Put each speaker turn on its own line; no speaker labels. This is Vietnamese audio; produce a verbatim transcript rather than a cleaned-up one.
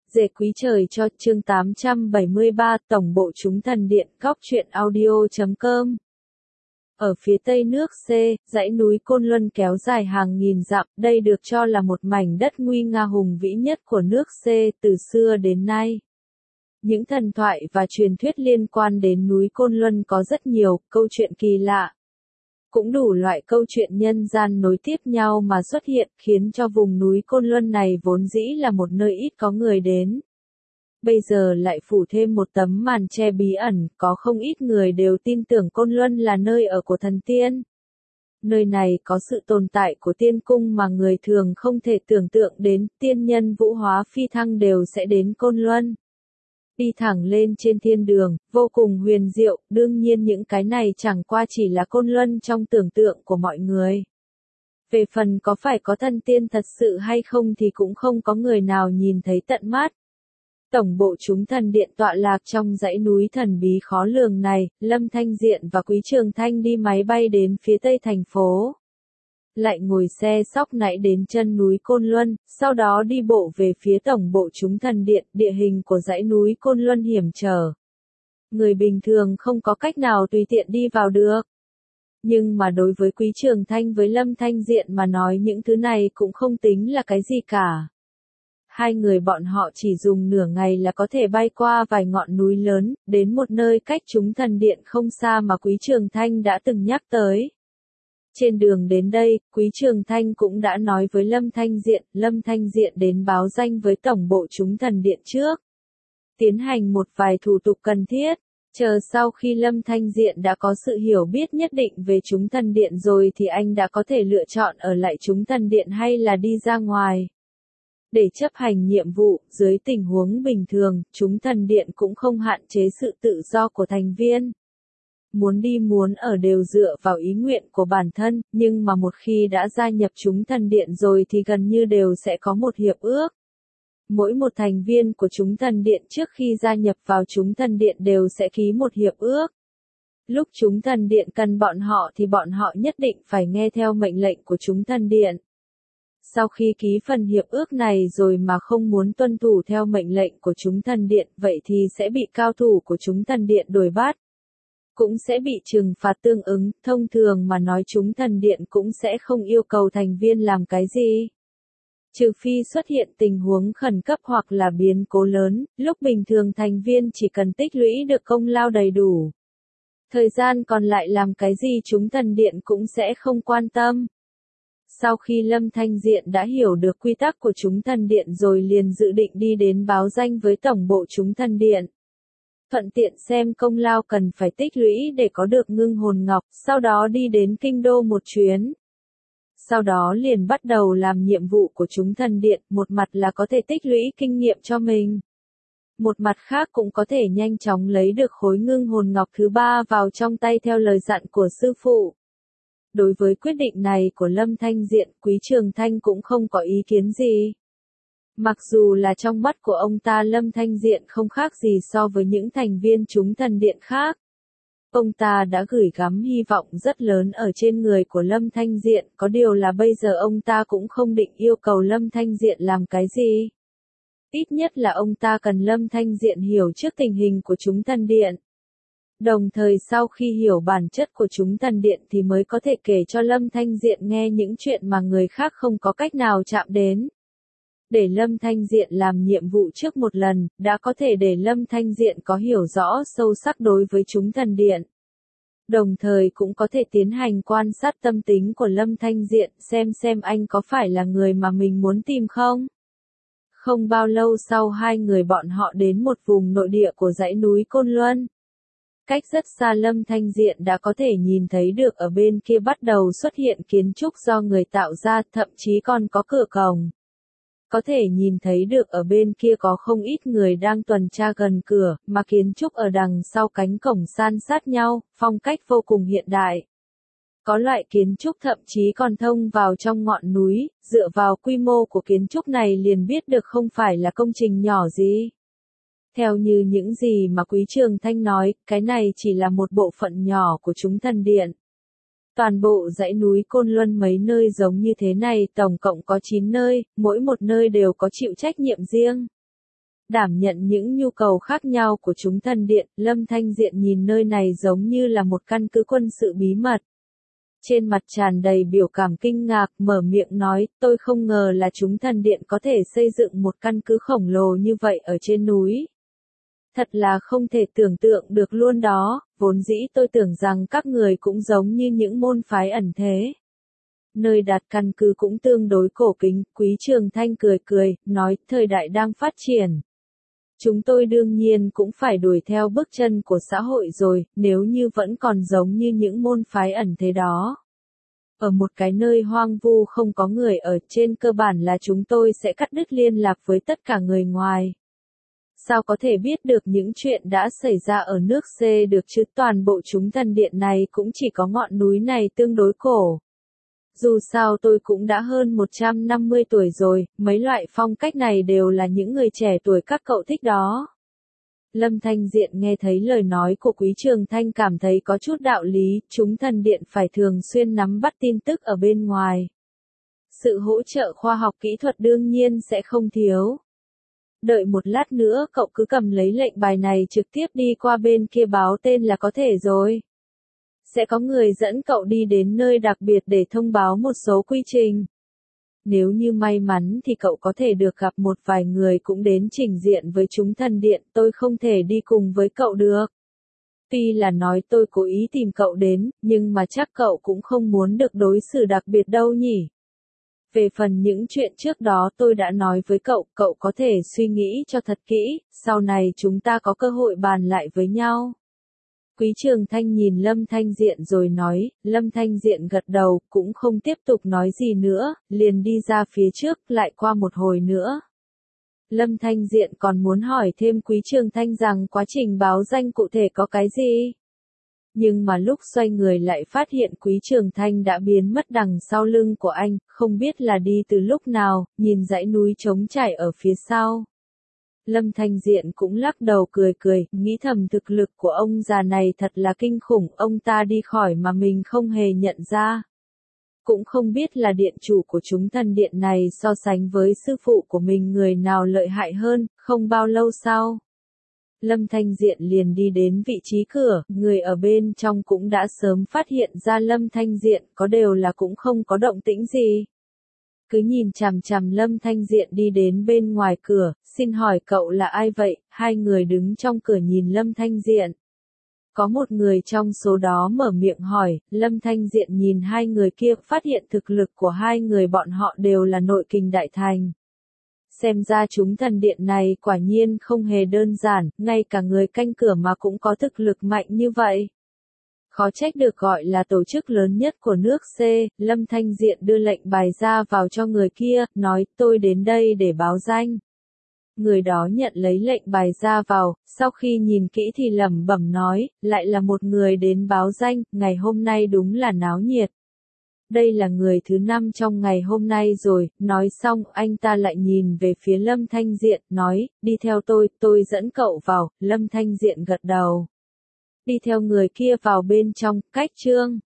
Dệ quý trời cho chương tám trăm bảy mươi ba Tổng bộ chúng thần điện góc truyện audio chấm com. Ở phía tây nước C, dãy núi Côn Luân kéo dài hàng nghìn dặm, đây được cho là một mảnh đất nguy nga hùng vĩ nhất của nước C từ xưa đến nay. Những thần thoại và truyền thuyết liên quan đến núi Côn Luân có rất nhiều, câu chuyện kỳ lạ. Cũng đủ loại câu chuyện nhân gian nối tiếp nhau mà xuất hiện, khiến cho vùng núi Côn Luân này vốn dĩ là một nơi ít có người đến. Bây giờ lại phủ thêm một tấm màn che bí ẩn, có không ít người đều tin tưởng Côn Luân là nơi ở của thần tiên. Nơi này có sự tồn tại của tiên cung mà người thường không thể tưởng tượng đến, tiên nhân vũ hóa phi thăng đều sẽ đến Côn Luân. Đi thẳng lên trên thiên đường, vô cùng huyền diệu, đương nhiên những cái này chẳng qua chỉ là Côn Luân trong tưởng tượng của mọi người. Về phần có phải có thần tiên thật sự hay không thì cũng không có người nào nhìn thấy tận mắt. Tổng bộ chúng thần điện tọa lạc trong dãy núi thần bí khó lường này, Lâm Thanh Diện và Quý Trường Thanh đi máy bay đến phía tây thành phố. Lại ngồi xe sóc nãy đến chân núi Côn Luân, sau đó đi bộ về phía tổng bộ chúng thần điện, địa hình của dãy núi Côn Luân hiểm trở. Người bình thường không có cách nào tùy tiện đi vào được. Nhưng mà đối với Quý Trường Thanh với Lâm Thanh Diện mà nói những thứ này cũng không tính là cái gì cả. Hai người bọn họ chỉ dùng nửa ngày là có thể bay qua vài ngọn núi lớn, đến một nơi cách chúng thần điện không xa mà Quý Trường Thanh đã từng nhắc tới. Trên đường đến đây, Quý Trường Thanh cũng đã nói với Lâm Thanh Diện, Lâm Thanh Diện đến báo danh với tổng bộ chúng thần điện trước. Tiến hành một vài thủ tục cần thiết, chờ sau khi Lâm Thanh Diện đã có sự hiểu biết nhất định về chúng thần điện rồi thì anh đã có thể lựa chọn ở lại chúng thần điện hay là đi ra ngoài. Để chấp hành nhiệm vụ, dưới tình huống bình thường, chúng thần điện cũng không hạn chế sự tự do của thành viên. Muốn đi muốn ở đều dựa vào ý nguyện của bản thân, nhưng mà một khi đã gia nhập chúng thần điện rồi thì gần như đều sẽ có một hiệp ước. Mỗi một thành viên của chúng thần điện trước khi gia nhập vào chúng thần điện đều sẽ ký một hiệp ước. Lúc chúng thần điện cần bọn họ thì bọn họ nhất định phải nghe theo mệnh lệnh của chúng thần điện. Sau khi ký phần hiệp ước này rồi mà không muốn tuân thủ theo mệnh lệnh của chúng thần điện, vậy thì sẽ bị cao thủ của chúng thần điện đuổi bắt. Cũng sẽ bị trừng phạt tương ứng, thông thường mà nói chúng thần điện cũng sẽ không yêu cầu thành viên làm cái gì. Trừ phi xuất hiện tình huống khẩn cấp hoặc là biến cố lớn, lúc bình thường thành viên chỉ cần tích lũy được công lao đầy đủ. Thời gian còn lại làm cái gì chúng thần điện cũng sẽ không quan tâm. Sau khi Lâm Thanh Diện đã hiểu được quy tắc của chúng thần điện rồi liền dự định đi đến báo danh với tổng bộ chúng thần điện. Thuận tiện xem công lao cần phải tích lũy để có được ngưng hồn ngọc, sau đó đi đến kinh đô một chuyến. Sau đó liền bắt đầu làm nhiệm vụ của chúng thần điện, một mặt là có thể tích lũy kinh nghiệm cho mình. Một mặt khác cũng có thể nhanh chóng lấy được khối ngưng hồn ngọc thứ ba vào trong tay theo lời dặn của sư phụ. Đối với quyết định này của Lâm Thanh Diện, Quý Trường Thanh cũng không có ý kiến gì. Mặc dù là trong mắt của ông ta Lâm Thanh Diện không khác gì so với những thành viên chúng thần điện khác. Ông ta đã gửi gắm hy vọng rất lớn ở trên người của Lâm Thanh Diện, có điều là bây giờ ông ta cũng không định yêu cầu Lâm Thanh Diện làm cái gì. Ít nhất là ông ta cần Lâm Thanh Diện hiểu trước tình hình của chúng thần điện. Đồng thời sau khi hiểu bản chất của chúng thần điện thì mới có thể kể cho Lâm Thanh Diện nghe những chuyện mà người khác không có cách nào chạm đến. Để Lâm Thanh Diện làm nhiệm vụ trước một lần, đã có thể để Lâm Thanh Diện có hiểu rõ sâu sắc đối với chúng thần điện. Đồng thời cũng có thể tiến hành quan sát tâm tính của Lâm Thanh Diện xem xem anh có phải là người mà mình muốn tìm không. Không bao lâu sau hai người bọn họ đến một vùng nội địa của dãy núi Côn Luân. Cách rất xa Lâm Thanh Diện đã có thể nhìn thấy được ở bên kia bắt đầu xuất hiện kiến trúc do người tạo ra, thậm chí còn có cửa cổng. Có thể nhìn thấy được ở bên kia có không ít người đang tuần tra gần cửa, mà kiến trúc ở đằng sau cánh cổng san sát nhau, phong cách vô cùng hiện đại. Có loại kiến trúc thậm chí còn thông vào trong ngọn núi, dựa vào quy mô của kiến trúc này liền biết được không phải là công trình nhỏ gì. Theo như những gì mà Quý Trường Thanh nói, cái này chỉ là một bộ phận nhỏ của chúng thần điện. Toàn bộ dãy núi Côn Luân mấy nơi giống như thế này tổng cộng có chín nơi, mỗi một nơi đều có chịu trách nhiệm riêng. đảm nhận những nhu cầu khác nhau của chúng thần điện. Lâm Thanh Diện nhìn nơi này giống như là một căn cứ quân sự bí mật. Trên mặt tràn đầy biểu cảm kinh ngạc, mở miệng nói, tôi không ngờ là chúng thần điện có thể xây dựng một căn cứ khổng lồ như vậy ở trên núi. Thật là không thể tưởng tượng được luôn đó, vốn dĩ tôi tưởng rằng các người cũng giống như những môn phái ẩn thế. Nơi đặt căn cứ cũng tương đối cổ kính. Quý Trường Thanh cười cười, nói, thời đại đang phát triển. Chúng tôi đương nhiên cũng phải đuổi theo bước chân của xã hội rồi, nếu như vẫn còn giống như những môn phái ẩn thế đó. Ở một cái nơi hoang vu không có người ở, trên cơ bản là chúng tôi sẽ cắt đứt liên lạc với tất cả người ngoài. Sao có thể biết được những chuyện đã xảy ra ở nước C được chứ, toàn bộ chúng thần điện này cũng chỉ có ngọn núi này tương đối cổ. Dù sao tôi cũng đã hơn một trăm năm mươi tuổi rồi, mấy loại phong cách này đều là những người trẻ tuổi các cậu thích đó. Lâm Thanh Diện nghe thấy lời nói của Quý Trường Thanh cảm thấy có chút đạo lý, chúng thần điện phải thường xuyên nắm bắt tin tức ở bên ngoài. Sự hỗ trợ khoa học kỹ thuật đương nhiên sẽ không thiếu. Đợi một lát nữa cậu cứ cầm lấy lệnh bài này trực tiếp đi qua bên kia báo tên là có thể rồi. Sẽ có người dẫn cậu đi đến nơi đặc biệt để thông báo một số quy trình. Nếu như may mắn thì cậu có thể được gặp một vài người cũng đến trình diện với chúng thần điện, tôi không thể đi cùng với cậu được. Tuy là nói tôi cố ý tìm cậu đến, nhưng mà chắc cậu cũng không muốn được đối xử đặc biệt đâu nhỉ. Về phần những chuyện trước đó tôi đã nói với cậu, cậu có thể suy nghĩ cho thật kỹ, sau này chúng ta có cơ hội bàn lại với nhau. Quý Trường Thanh nhìn Lâm Thanh Diện rồi nói, Lâm Thanh Diện gật đầu, cũng không tiếp tục nói gì nữa, liền đi ra phía trước, lại qua một hồi nữa. Lâm Thanh Diện còn muốn hỏi thêm Quý Trường Thanh rằng quá trình báo danh cụ thể có cái gì? Nhưng mà lúc xoay người lại phát hiện Quý Trường Thanh đã biến mất đằng sau lưng của anh, không biết là đi từ lúc nào, nhìn dãy núi trống trải ở phía sau. Lâm Thanh Diện cũng lắc đầu cười cười, nghĩ thầm thực lực của ông già này thật là kinh khủng, ông ta đi khỏi mà mình không hề nhận ra. Cũng không biết là điện chủ của chúng thần điện này so sánh với sư phụ của mình người nào lợi hại hơn. Không bao lâu sau, Lâm Thanh Diện liền đi đến vị trí cửa, người ở bên trong cũng đã sớm phát hiện ra Lâm Thanh Diện, có điều là cũng không có động tĩnh gì. Cứ nhìn chằm chằm Lâm Thanh Diện đi đến bên ngoài cửa, xin hỏi cậu là ai vậy? Hai người đứng trong cửa nhìn Lâm Thanh Diện. Có một người trong số đó mở miệng hỏi, Lâm Thanh Diện nhìn hai người kia, phát hiện thực lực của hai người bọn họ đều là nội kình đại thành. Xem ra chúng thần điện này quả nhiên không hề đơn giản, ngay cả người canh cửa mà cũng có thực lực mạnh như vậy. Khó trách được gọi là tổ chức lớn nhất của nước C. Lâm Thanh Diện đưa lệnh bài ra vào cho người kia, nói, tôi đến đây để báo danh. Người đó nhận lấy lệnh bài ra vào, sau khi nhìn kỹ thì lẩm bẩm nói, lại là một người đến báo danh, ngày hôm nay đúng là náo nhiệt. Đây là người thứ năm trong ngày hôm nay rồi, nói xong anh ta lại nhìn về phía Lâm Thanh Diện, nói, đi theo tôi, tôi dẫn cậu vào. Lâm Thanh Diện gật đầu. Đi theo người kia vào bên trong, cách chương.